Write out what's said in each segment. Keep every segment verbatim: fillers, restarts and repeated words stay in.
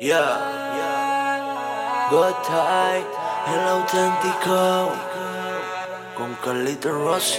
Yeah, Good Time, el auténtico, con Carlito Rossi,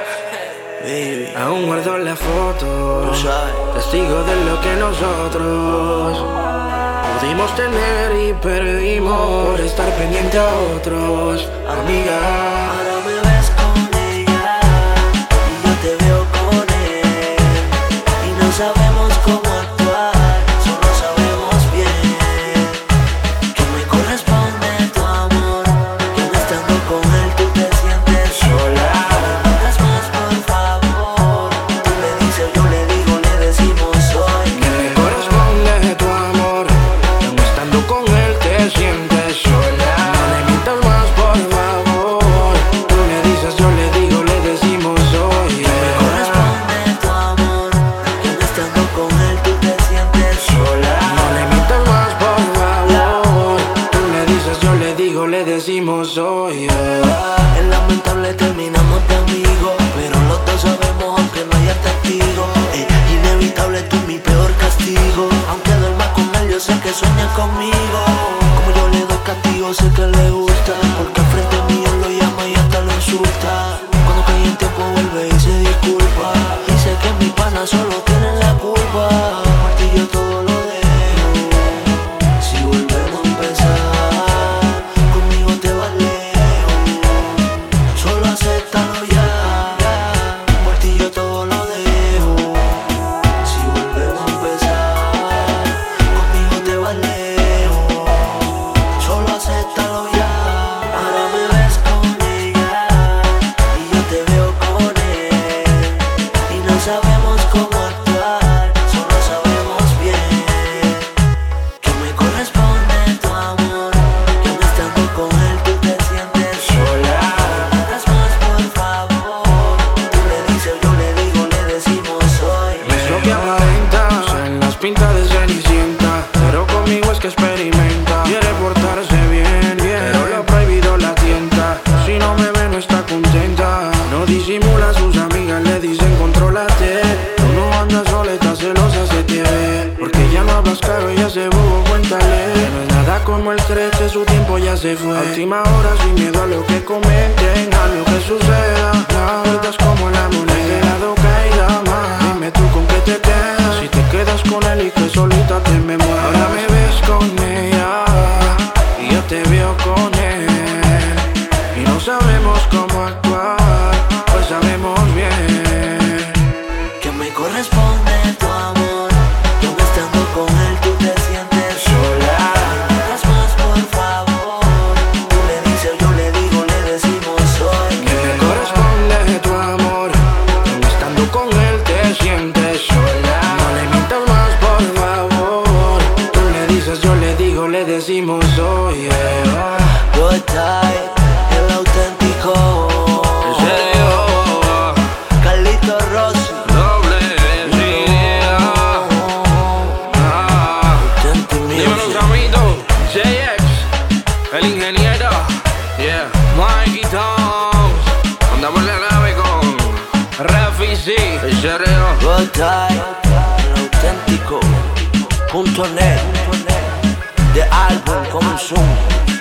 baby. Aún guardo la foto, Tú sabes. testigo de lo que nosotros pudimos tener y perdimos por estar pendiente a otros, amiga. Ahora me ves con ella y yo te veo con él, y no sabemos cómo actuar, solo sabemos bien que me corresponde tu amor, que no estando con él tú te sientes sola. No me hagas más, por favor. Tú le dices, yo le digo, le decimos hoy Que me corresponde tu amor, que no estando con él te sientes sola. No le mientas más, por favor. Tú le dices, yo le digo, le decimos hoy. que me corresponde tu amor, que no estando con él tú te sientes sola. No le mientas más, por favor. Tú le dices, yo le digo, le decimos hoy. Es lamentable, terminamos de amigos, pero los dos sabemos aunque no haya testigo. Es inevitable, tú mi peor castigo. Aunque duerma con él, yo sé que sueña conmigo. Como yo le doy castigo, sé que le gusta, porque al frente mío lo llama y hasta lo insulta. Cuando cae en tiempo vuelve y se disculpa, y sé que mis panas solo tienen la culpa. Por ti yo todo lo dejo. Si volvemos a empezar, conmigo te vas lejos. Solo acéptalo ya. Por ti yo todo lo dejo. Si volvemos a empezar, conmigo te vas lejos. Solo acéptalo ya. Ahora me ves con ella y yo te veo con él, y no sabemos cómo actuar, solo sabemos bien que me corresponde tu amor, que no estando con él tú te sientes sola. No me hagas más, por favor. Tú le dices, yo le digo, le decimos hoy. Es lo que aparenta en las pintas de Cenicienta, pero conmigo es que experimenta. Quiere portarse bien, bien, pero lo prohibido la tienta. Si no me ve no está contenta, no disimula, sus amigas le dicen contrólate. Tú no andas sola, estás celosa, se te ve, porque ya no hablas caro, ya se bobo, cuéntale. Que no es nada como él cree, que su tiempo ya se fue. A última hora sin miedo a lo que comenten, a lo que suceda. La vida es como la moneda, el lado caída más. Dime tú con qué te quedas, si te quedas con él y que solita te me mueras. Ahora me ves con ella y yo te veo con él, y no sabemos cómo actuar, pues sabemos bien Que me corresponde tu amor, que aún estando con él tú te sientes sola. No me hagas más, por favor. Tú le dices, yo le digo, le decimos hoy. que me corresponde tu amor, que no estando con él te sientes sola. No le mientas más, por favor. Tú le dices, yo le digo, le decimos hoy. Good Time, el auténtico. En serio, Carlito Rossi. doble idea. Ah. Dímelo, Samito, J X, el ingeniero, yeah, Mikey Tones. Andamos en la nave con Rafi C, en serio. Good Time, el auténtico. Punto net. De álbum como un zoom.